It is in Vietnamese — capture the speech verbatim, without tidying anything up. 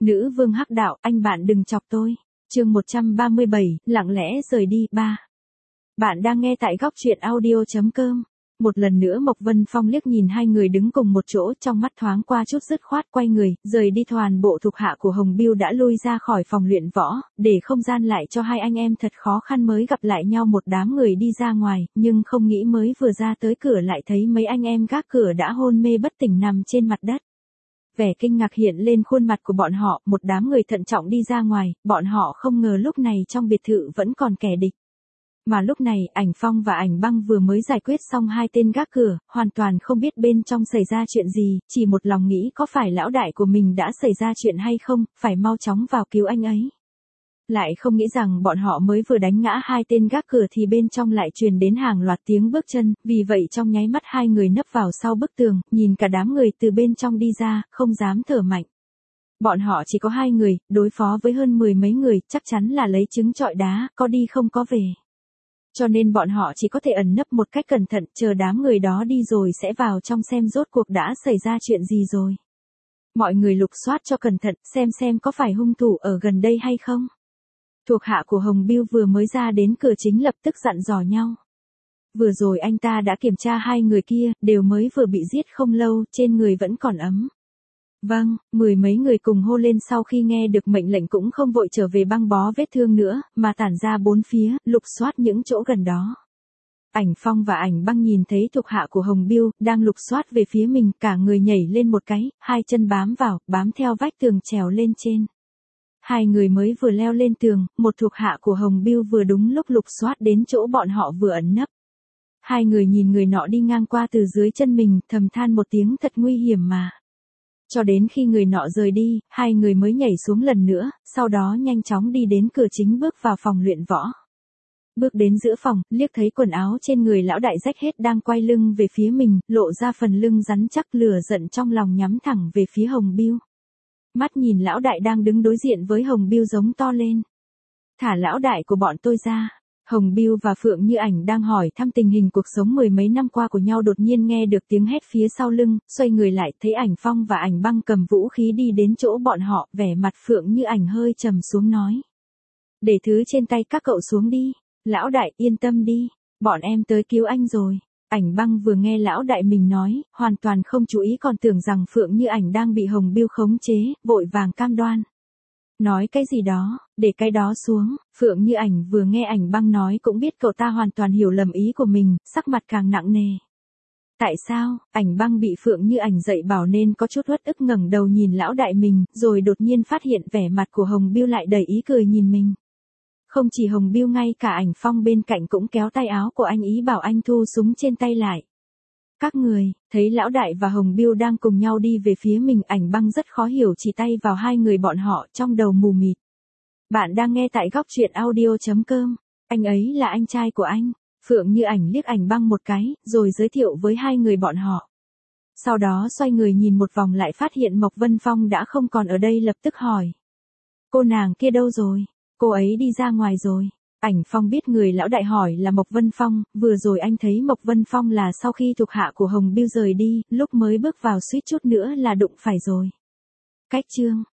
Nữ vương hắc đạo, anh bạn đừng chọc tôi. Chương một trăm ba mươi bảy, lặng lẽ rời đi, ba. Bạn đang nghe tại góc truyện audio chấm com. Một lần nữa Mộc Vân Phong liếc nhìn hai người đứng cùng một chỗ, trong mắt thoáng qua chút dứt khoát, quay người, rời đi. Toàn bộ thuộc hạ của Hồng Bưu đã lui ra khỏi phòng luyện võ, để không gian lại cho hai anh em thật khó khăn mới gặp lại nhau. Một đám người đi ra ngoài, nhưng không nghĩ mới vừa ra tới cửa lại thấy mấy anh em gác cửa đã hôn mê bất tỉnh nằm trên mặt đất. Vẻ kinh ngạc hiện lên khuôn mặt của bọn họ, một đám người thận trọng đi ra ngoài, bọn họ không ngờ lúc này trong biệt thự vẫn còn kẻ địch. Mà lúc này, Ảnh Phong và Ảnh Băng vừa mới giải quyết xong hai tên gác cửa, hoàn toàn không biết bên trong xảy ra chuyện gì, chỉ một lòng nghĩ có phải lão đại của mình đã xảy ra chuyện hay không, phải mau chóng vào cứu anh ấy. Lại không nghĩ rằng bọn họ mới vừa đánh ngã hai tên gác cửa thì bên trong lại truyền đến hàng loạt tiếng bước chân, vì vậy trong nháy mắt hai người nấp vào sau bức tường, nhìn cả đám người từ bên trong đi ra, không dám thở mạnh. Bọn họ chỉ có hai người, đối phó với hơn mười mấy người, chắc chắn là lấy trứng trọi đá, có đi không có về. Cho nên bọn họ chỉ có thể ẩn nấp một cách cẩn thận, chờ đám người đó đi rồi sẽ vào trong xem rốt cuộc đã xảy ra chuyện gì rồi. Mọi người lục soát cho cẩn thận, xem xem có phải hung thủ ở gần đây hay không. Thuộc hạ của Hồng Bưu vừa mới ra đến cửa chính lập tức dặn dò nhau. Vừa rồi anh ta đã kiểm tra hai người kia, đều mới vừa bị giết không lâu, trên người vẫn còn ấm. Vâng, mười mấy người cùng hô lên sau khi nghe được mệnh lệnh cũng không vội trở về băng bó vết thương nữa, mà tản ra bốn phía, lục soát những chỗ gần đó. Ảnh Phong và Ảnh Băng nhìn thấy thuộc hạ của Hồng Bưu đang lục soát về phía mình, cả người nhảy lên một cái, hai chân bám vào, bám theo vách tường trèo lên trên. Hai người mới vừa leo lên tường, một thuộc hạ của Hồng Bưu vừa đúng lúc lục soát đến chỗ bọn họ vừa ẩn nấp. Hai người nhìn người nọ đi ngang qua từ dưới chân mình, thầm than một tiếng, thật nguy hiểm mà. Cho đến khi người nọ rời đi, hai người mới nhảy xuống lần nữa, sau đó nhanh chóng đi đến cửa chính bước vào phòng luyện võ. Bước đến giữa phòng, liếc thấy quần áo trên người lão đại rách hết đang quay lưng về phía mình, lộ ra phần lưng rắn chắc, lửa giận trong lòng nhắm thẳng về phía Hồng Bưu. Mắt nhìn lão đại đang đứng đối diện với Hồng Bưu giống to lên. Thả lão đại của bọn tôi ra. Hồng Bưu và Phượng Như Ảnh đang hỏi thăm tình hình cuộc sống mười mấy năm qua của nhau, đột nhiên nghe được tiếng hét phía sau lưng, xoay người lại thấy Ảnh Phong và Ảnh Băng cầm vũ khí đi đến chỗ bọn họ, vẻ mặt Phượng Như Ảnh hơi trầm xuống nói. Để thứ trên tay các cậu xuống đi, lão đại yên tâm đi, bọn em tới cứu anh rồi. Ảnh Băng vừa nghe lão đại mình nói, hoàn toàn không chú ý còn tưởng rằng Phượng Như Ảnh đang bị Hồng Bưu khống chế, vội vàng cam đoan. Nói cái gì đó, để cái đó xuống. Phượng Như Ảnh vừa nghe Ảnh Băng nói cũng biết cậu ta hoàn toàn hiểu lầm ý của mình, sắc mặt càng nặng nề. Tại sao? Ảnh Băng bị Phượng Như Ảnh dạy bảo nên có chút uất ức, ngẩng đầu nhìn lão đại mình, rồi đột nhiên phát hiện vẻ mặt của Hồng Bưu lại đầy ý cười nhìn mình. Không chỉ Hồng Bưu, ngay cả Ảnh Phong bên cạnh cũng kéo tay áo của anh, ý bảo anh thu súng trên tay lại. Các người, thấy lão đại và Hồng Bưu đang cùng nhau đi về phía mình, Ảnh Băng rất khó hiểu, chỉ tay vào hai người bọn họ, trong đầu mù mịt. Bạn đang nghe tại góc truyện audio chấm com, anh ấy là anh trai của anh. Phượng Như Ảnh liếc Ảnh Băng một cái, rồi giới thiệu với hai người bọn họ. Sau đó xoay người nhìn một vòng lại phát hiện Mộc Vân Phong đã không còn ở đây, lập tức hỏi. Cô nàng kia đâu rồi? Cô ấy đi ra ngoài rồi. Ảnh Phong biết người lão đại hỏi là Mộc Vân Phong, vừa rồi anh thấy Mộc Vân Phong là sau khi thuộc hạ của Hồng Bưu rời đi, lúc mới bước vào suýt chút nữa là đụng phải rồi. Cách chương,